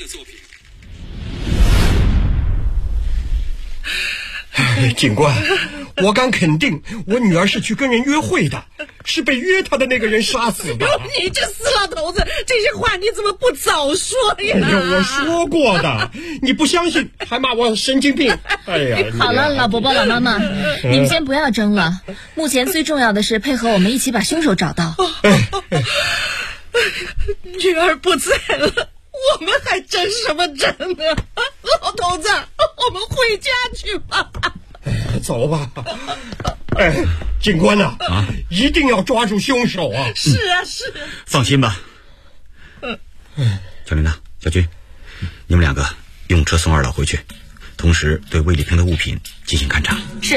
警官，我敢肯定，我女儿是去跟人约会的，是被约她的那个人杀死的。 你这死老头子，这些话你怎么不早说呀？ 哎呀，我说过的，你不相信，还骂我神经病。哎呀， 好了，老伯伯、老妈妈，你们先不要争了。目前最重要的是配合我们一起把凶手找到。 女儿不在了，我们还争什么争呢？老头子，我们回家去吧。 走吧。哎，警官呐，一定要抓住凶手啊！ 是啊，是啊。 放心吧。小琳娜、小军，你们两个用车送二老回去，同时对魏丽萍的物品进行勘查。 是。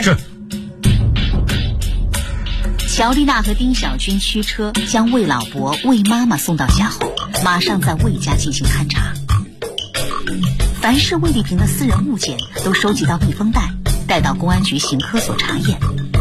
乔丽娜和丁小军驱车将魏老伯、魏妈妈送到家后，马上在魏家进行勘查。凡是魏丽萍的私人物件都收集到密封袋，带到公安局刑科所查验。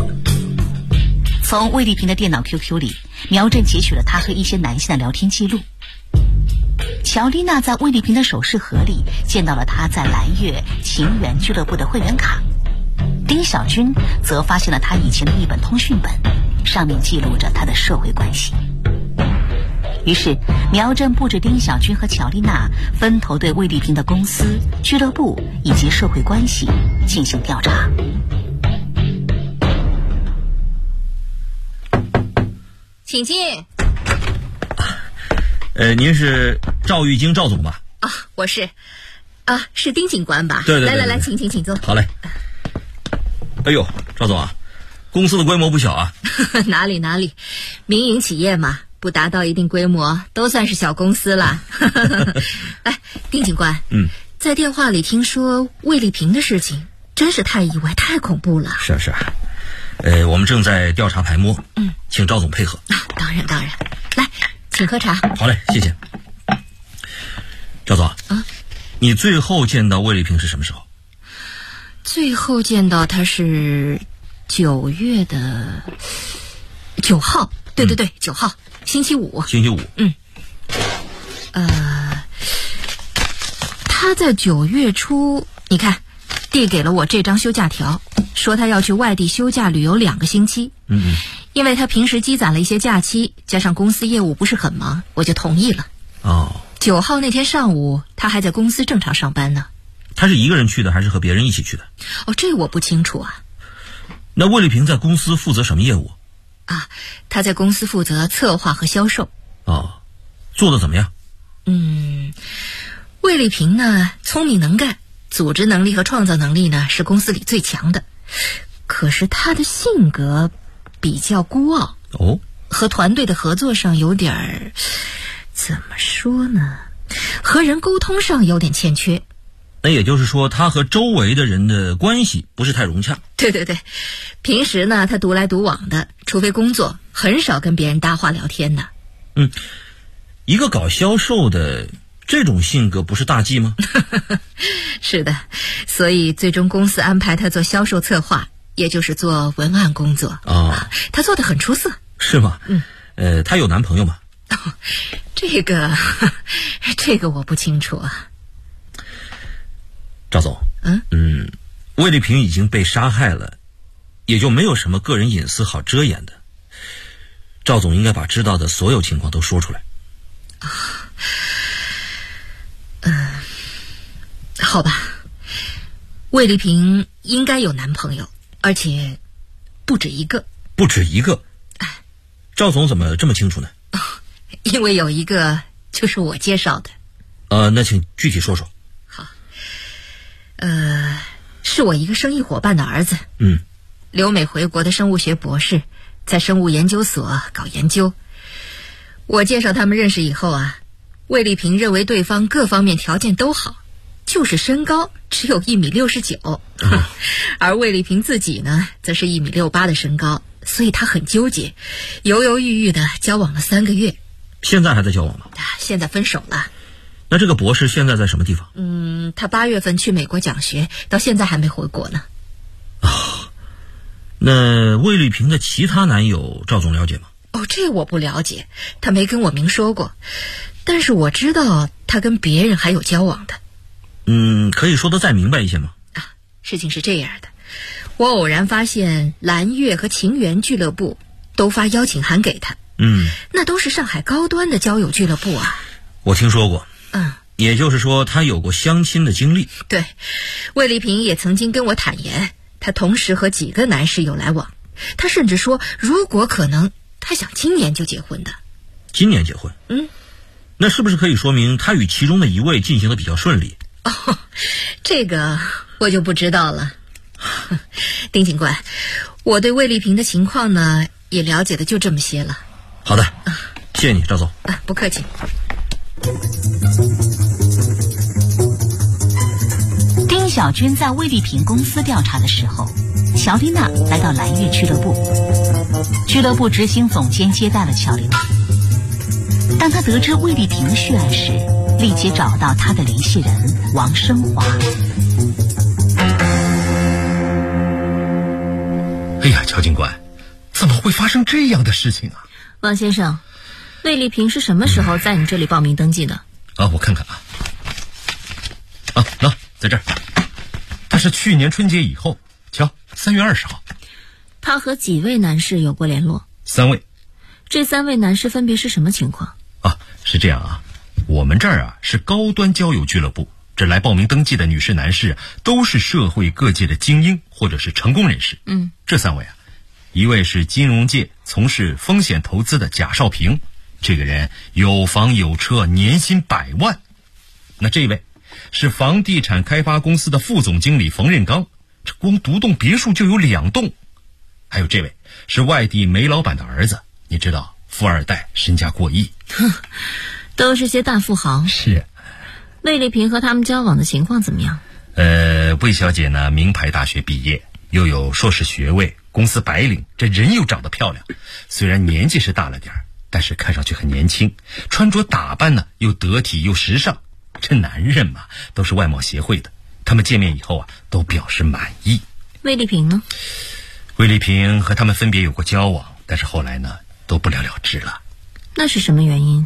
从魏丽萍的电脑 QQ 里，苗振截取了她和一些男性的聊天记录。乔丽娜在魏丽萍的首饰盒里见到了她在蓝月情缘俱乐部的会员卡，丁小军则发现了她以前的一本通讯本，上面记录着她的社会关系。于是苗振布置丁小军和乔丽娜分头对魏丽萍的公司、俱乐部以及社会关系进行调查。 请进。 您是赵玉京赵总吧？ 啊，我是。啊，是丁警官吧？ 对。 来，请坐。 好嘞。哎呦，赵总啊，公司的规模不小啊。 哪里，民营企业嘛，不达到一定规模都算是小公司了。哎，丁警官，在电话里听说魏丽萍的事情，真是太意外，太恐怖了。 是啊。我们正在调查排摸，请赵总配合。 当然，来，请喝茶。 好嘞，谢谢。赵总你最后见到魏丽萍是什么时候？ 最后见到她是9月的9号，对，9号，星期五。她在9月初，你看，递给了我这张休假条，说她要去外地休假旅游2个星期。因为她平时积攒了一些假期，加上公司业务不是很忙，我就同意了。9号那天上午，她还在公司正常上班呢。 她是一个人去的，还是和别人一起去的？ 这我不清楚啊。 那魏丽萍在公司负责什么业务？ 她在公司负责策划和销售。 做得怎么样？ 魏丽萍呢，聪明能干，组织能力和创造能力呢是公司里最强的。可是她的性格比较孤傲，和团队的合作上有点儿，怎么说呢？和人沟通上有点欠缺。 那也就是说，她和周围的人的关系不是太融洽。 对，平时呢，她独来独往的，除非工作，很少跟别人搭话聊天的。 一个搞销售的这种性格不是大忌吗？ 是的，所以最终公司安排她做销售策划，也就是做文案工作。她做得很出色。 是吗？她有男朋友吗？ 这个我不清楚啊。 赵总，魏丽萍已经被杀害了，也就没有什么个人隐私好遮掩的。赵总应该把知道的所有情况都说出来。 好吧， 魏丽萍应该有男朋友，而且不止一个。 不止一个？赵总怎么这么清楚呢？ 因为有一个就是我介绍的。 那请具体说说。 好，是我一个生意伙伴的儿子。留美回国的生物学博士，在生物研究所搞研究。我介绍他们认识以后啊，魏丽萍认为对方各方面条件都好，就是身高只有1.69米，而魏丽萍自己呢，则是1.68米的身高，所以她很纠结，犹犹豫豫的交往了3个月。 现在还在交往吗？ 现在分手了。 那这个博士现在在什么地方？ 他8月份去美国讲学，到现在还没回国呢。 那魏丽萍的其他男友赵总了解吗？ 这我不了解，他没跟我明说过，但是我知道他跟别人还有交往的。 可以说得再明白一些吗？ 事情是这样的，我偶然发现蓝月和情缘俱乐部都发邀请函给他。那都是上海高端的交友俱乐部啊。 我听说过。也就是说他有过相亲的经历。 对，魏丽萍也曾经跟我坦言，他同时和几个男士有来往，他甚至说如果可能，他想今年就结婚的。 今年结婚？那是不是可以说明他与其中的一位进行的比较顺利？ 这个我就不知道了。丁警官，我对魏丽萍的情况呢，也了解的就这么些了。 好的，谢谢你，赵总。 不客气。 丁小军在魏丽萍公司调查的时候，乔丽娜来到蓝月俱乐部，俱乐部执行总监接待了乔丽娜。当他得知魏丽萍的血案时，立即找到他的联系人王生华。 哎呀，乔警官，怎么会发生这样的事情啊？ 王先生，魏丽萍是什么时候在你这里报名登记的？ 我看看在这儿。他是去年春节以后，瞧，3月20号。 他和几位男士有过联络 ？3位。 这3位男士分别是什么情况？ 是这样啊，我们这儿是高端交友俱乐部，这来报名登记的女士男士都是社会各界的精英或者是成功人士。这3位一位是金融界从事风险投资的贾少平，这个人有房有车，年薪100万。那这位是房地产开发公司的副总经理冯任刚，这光独栋别墅就有2栋。还有这位是外地煤老板的儿子，你知道，富二代，身价过亿。 都是些大富豪。 是。 魏丽萍和他们交往的情况怎么样？ 魏小姐呢，名牌大学毕业，又有硕士学位，公司白领，这人又长得漂亮，虽然年纪是大了点，但是看上去很年轻，穿着打扮呢又得体又时尚。这男人嘛，都是外貌协会的，他们见面以后都表示满意。 魏丽萍呢？ 魏丽萍和他们分别有过交往，但是后来呢都不了了之了。 那是什么原因？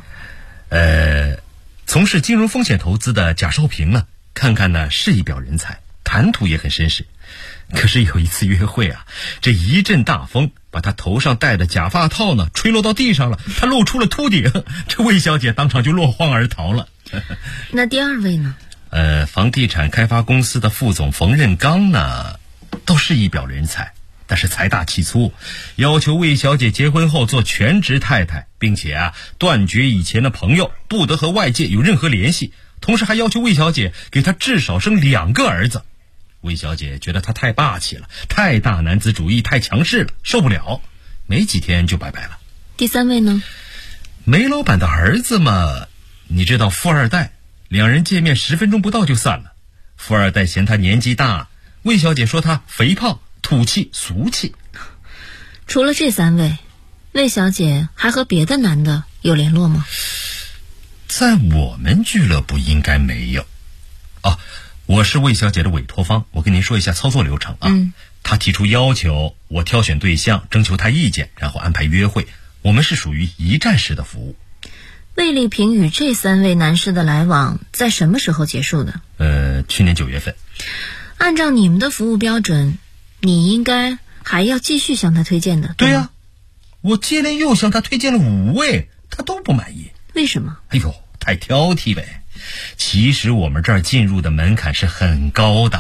从事金融风险投资的贾少平呢，看看呢是一表人才，谈吐也很绅士。可是有一次约会这一阵大风把他头上戴的假发套呢吹落到地上了，他露出了秃顶，这魏小姐当场就落荒而逃了。 那第2位呢？ 房地产开发公司的副总冯任刚呢，都是一表人才，但是财大气粗，要求魏小姐结婚后做全职太太，并且断绝以前的朋友，不得和外界有任何联系，同时还要求魏小姐给他至少生2个儿子。魏小姐觉得他太霸气了，太大男子主义，太强势了，受不了，没几天就拜拜了。 第3位呢？ 煤老板的儿子嘛，你知道，富二代，2人见面10分钟不到就散了。富二代嫌他年纪大，魏小姐说他肥胖、土气、俗气。 除了这3位，魏小姐还和别的男的有联络吗？ 在我们俱乐部应该没有。我是魏小姐的委托方，我跟您说一下操作流程她提出要求，我挑选对象，征求她意见，然后安排约会，我们是属于一站式的服务。 魏丽萍与这3位男士的来往在什么时候结束的？ 去年9月份。 按照你们的服务标准，你应该还要继续向他推荐的。 对呀，我接连又向他推荐了5位，他都不满意。 为什么？ 太挑剔呗。其实我们这儿进入的门槛是很高的，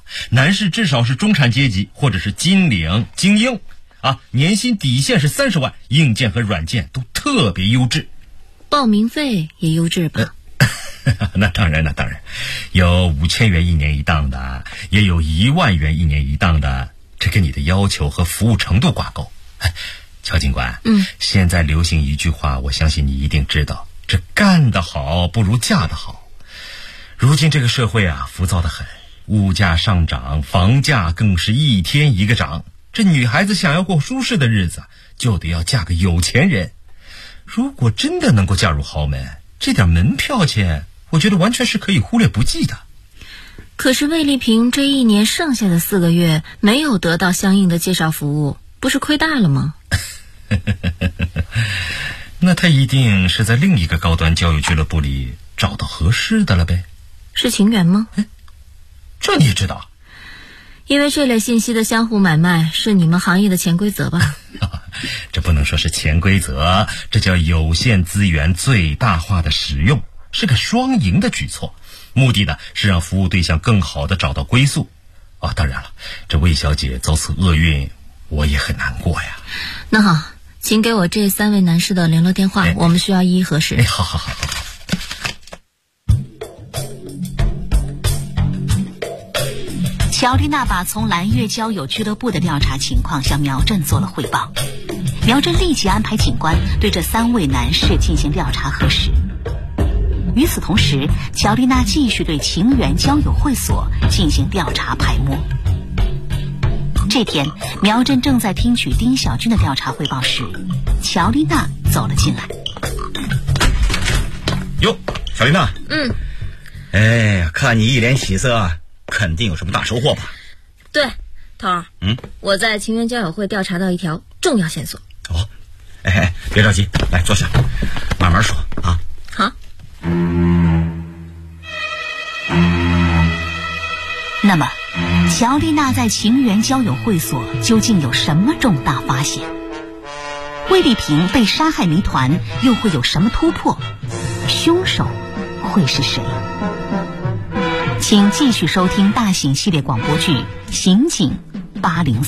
男士至少是中产阶级或者是金领精英啊，年薪底线是30万，硬件和软件都特别优质。 报名费也优质吧？ 那当然，有5000元1年1档的，也有1万元1年1档的，这跟你的要求和服务程度挂钩。乔警官，现在流行一句话，我相信你一定知道，这干得好不如嫁得好。如今这个社会啊，浮躁得很，物价上涨，房价更是一天一个涨。这女孩子想要过舒适的日子，就得要嫁个有钱人。如果真的能够嫁入豪门，这点门票钱，我觉得完全是可以忽略不计的。 可是魏丽萍这1年剩下的4个月没有得到相应的介绍服务，不是亏大了吗？ 那她一定是在另一个高端交友俱乐部里找到合适的了呗？ 是情缘吗？ 这你也知道？ 因为这类信息的相互买卖是你们行业的潜规则吧？ 这不能说是潜规则，这叫有限资源最大化的使用，是个双赢的举措。目的呢是让服务对象更好的找到归宿。当然了，这魏小姐遭此厄运，我也很难过呀。 那好，请给我这3位男士的联络电话，我们需要一一核实。 好。 乔丽娜把从蓝月交友俱乐部的调查情况向苗振做了汇报，苗振立即安排警官对这3位男士进行调查核实。与此同时，乔丽娜继续对情缘交友会所进行调查排摸。这天，苗振正在听取丁小军的调查汇报时，乔丽娜走了进来。 哟，小丽娜。哎呀，看你一脸喜色，肯定有什么大收获吧？ 对，头儿。我在情缘交友会调查到一条重要线索。 别着急，来坐下，慢慢说啊。 好。 那么，乔丽娜在情缘交友会所究竟有什么重大发现？魏丽萍被杀害谜团又会有什么突破？凶手会是谁？请继续收听大型系列广播剧《刑警803》。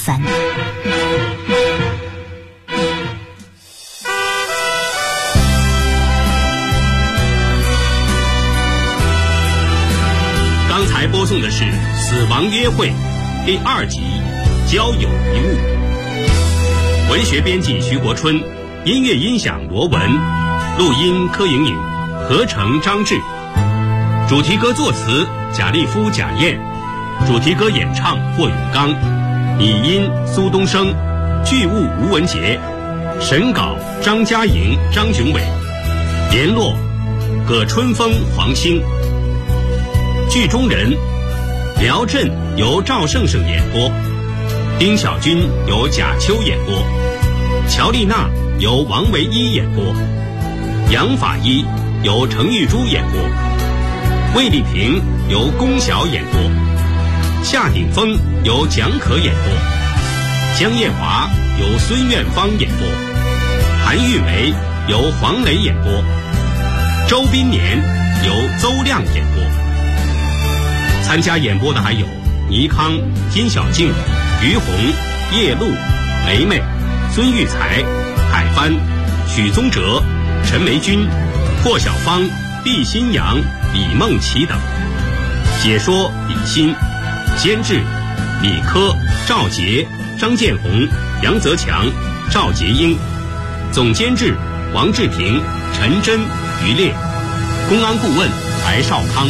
刚才播送的是《死亡约会》第2集《交友遗物》，文学编辑徐国春，音乐音响罗文，录音柯莹莹，合成张志，主题歌作词贾立夫、贾燕，主题歌演唱霍永刚，拟音苏东升，剧务吴文杰，审稿张嘉莹、张炯伟，联络葛春风、黄兴。剧中人苗振由赵胜胜演播，丁小军由贾秋演播，乔丽娜由王维一演播，杨法医由程玉珠演播，魏丽萍由龚晓演播，夏鼎峰由蒋可演播，江艳华由孙苑芳演播，韩玉梅由黄磊演播，周斌年由邹亮演播。参加演播的还有倪康、金小静、于红、叶露、梅梅、孙玉才、海帆、许宗哲、陈梅君、霍小芳、毕新阳、李梦琪等。解说李欣，监制李科、赵杰、张建红、杨泽强、赵杰英，总监制王志平、陈真、于烈，公安顾问白少康。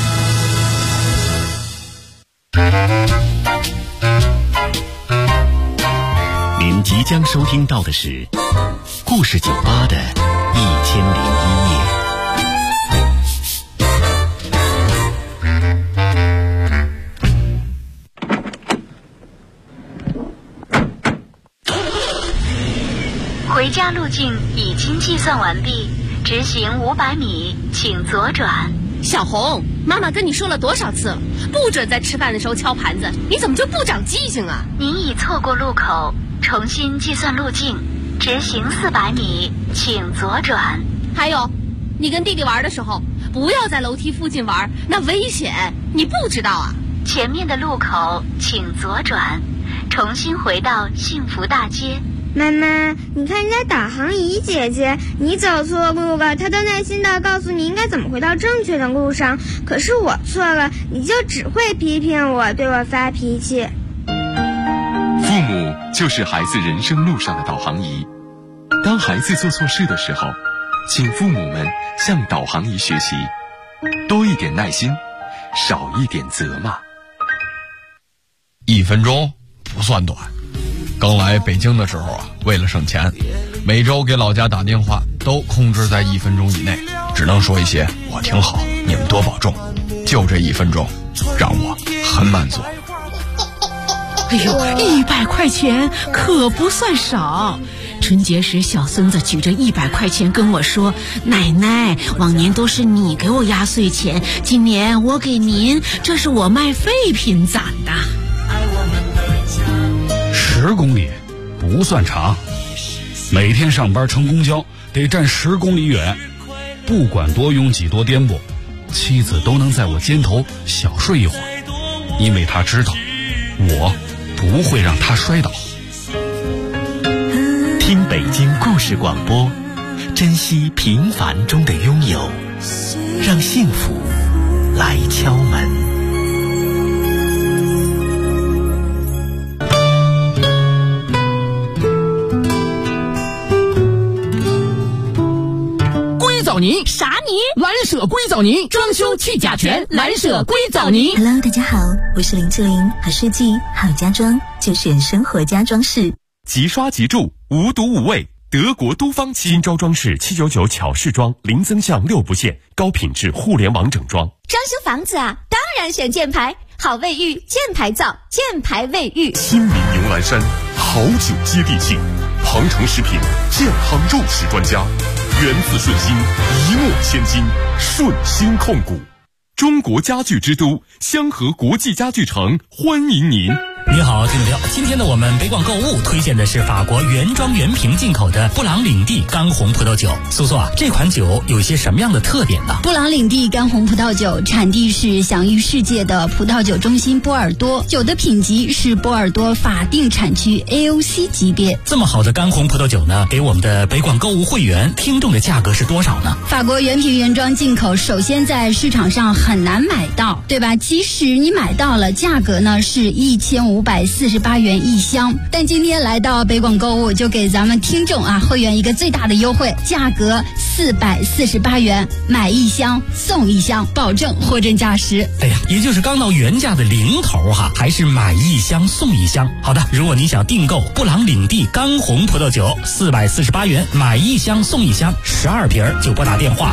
您即将收听到的是故事酒吧的1001夜。 回家路径已经计算完毕，直行500米，请左转。 小红，妈妈跟你说了多少次了，不准在吃饭的时候敲盘子，你怎么就不长记性啊？ 您已错过路口，重新计算路径，直行400米，请左转。 还有，你跟弟弟玩的时候，不要在楼梯附近玩，那危险，你不知道啊？ 前面的路口请左转，重新回到幸福大街。 妈妈，你看人家导航仪姐姐，你走错路了，她都耐心地告诉你应该怎么回到正确的路上。可是我错了，你就只会批评我，对我发脾气。 父母就是孩子人生路上的导航仪。当孩子做错事的时候，请父母们向导航仪学习，多一点耐心，少一点责骂。 1分钟不算短。刚来北京的时候啊，为了省钱，每周给老家打电话都控制在1分钟以内，只能说一些我挺好，你们多保重。就这1分钟，让我很满足。 哎呦，100块钱可不算少。春节时，小孙子举着100块钱跟我说：“奶奶，往年都是你给我压岁钱，今年我给您，这是我卖废品攒的。 ”10公里不算长，每天上班乘公交得站10公里远，不管多拥挤多颠簸，妻子都能在我肩头小睡一会儿，因为她知道我不会让她摔倒。 听北京故事广播，珍惜平凡中的拥有，让幸福来敲门。 藻泥啥泥？蓝舍硅藻泥，装修去甲醛，蓝舍硅藻泥。 Hello， 大家好，我是林志玲，好设计好家装就选生活家装饰。 即刷即住，无毒无味，德国都方漆。新招装饰799巧饰装，零增项6不限，高品质互联网整装。 装修房子啊，当然选箭牌，好卫浴，箭牌造，箭牌卫浴。 亲临牛栏山，好酒接地气，庞城食品健康肉食专家，源自顺心，一诺千金，顺心控股。中国家具之都香河国际家具城欢迎您。 你好，金彪。今天呢，我们北广购物推荐的是法国原装原瓶进口的布朗领地干红葡萄酒。苏苏啊，这款酒有些什么样的特点呢？ 布朗领地干红葡萄酒产地是享誉世界的葡萄酒中心波尔多，酒的品级是波尔多法定产区 AOC 级别。 这么好的干红葡萄酒呢，给我们的北广购物会员听众的价格是多少呢？ 法国原瓶原装进口，首先在市场上很难买到，对吧？即使你买到了，价格呢是1548元一箱。但今天来到北广购物，就给咱们听众啊会员一个最大的优惠，价格448元，买一箱送一箱，保证货真价实。 哎呀，也就是刚到原价的零头哈，还是买一箱送一箱。好的，如果你想订购布朗领地干红葡萄酒，448元，买一箱送一箱，12瓶就拨打电话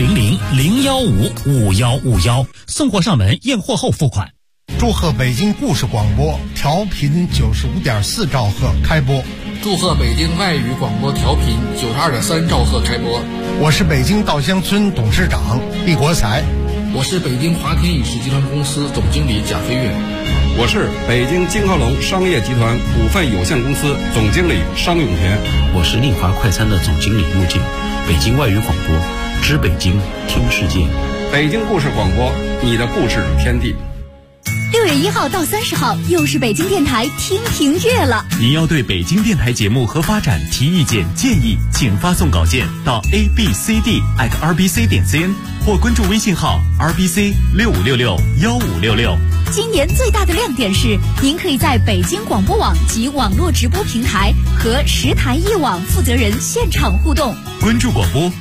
400-015-5151，送货上门，验货后付款。 祝贺北京故事广播调频95.4兆赫开播， 祝贺北京外语广播调频92.3兆赫开播。 我是北京稻香村董事长毕国才， 我是北京华天影视集团公司总经理贾飞跃， 我是北京金浩龙商业集团股份有限公司总经理商永田， 我是丽华快餐的总经理陆静。北京外语广播，知北京，听世界。 北京故事广播，你的故事天地。 6月1号到30号，又是北京电台听评月了。 您要对北京电台节目和发展提意见建议，请发送稿件到 abcd@rbc.cn 或关注微信号 rbc65661566。 今年最大的亮点是，您可以在北京广播网及网络直播平台和10台1网负责人现场互动， 关注广播。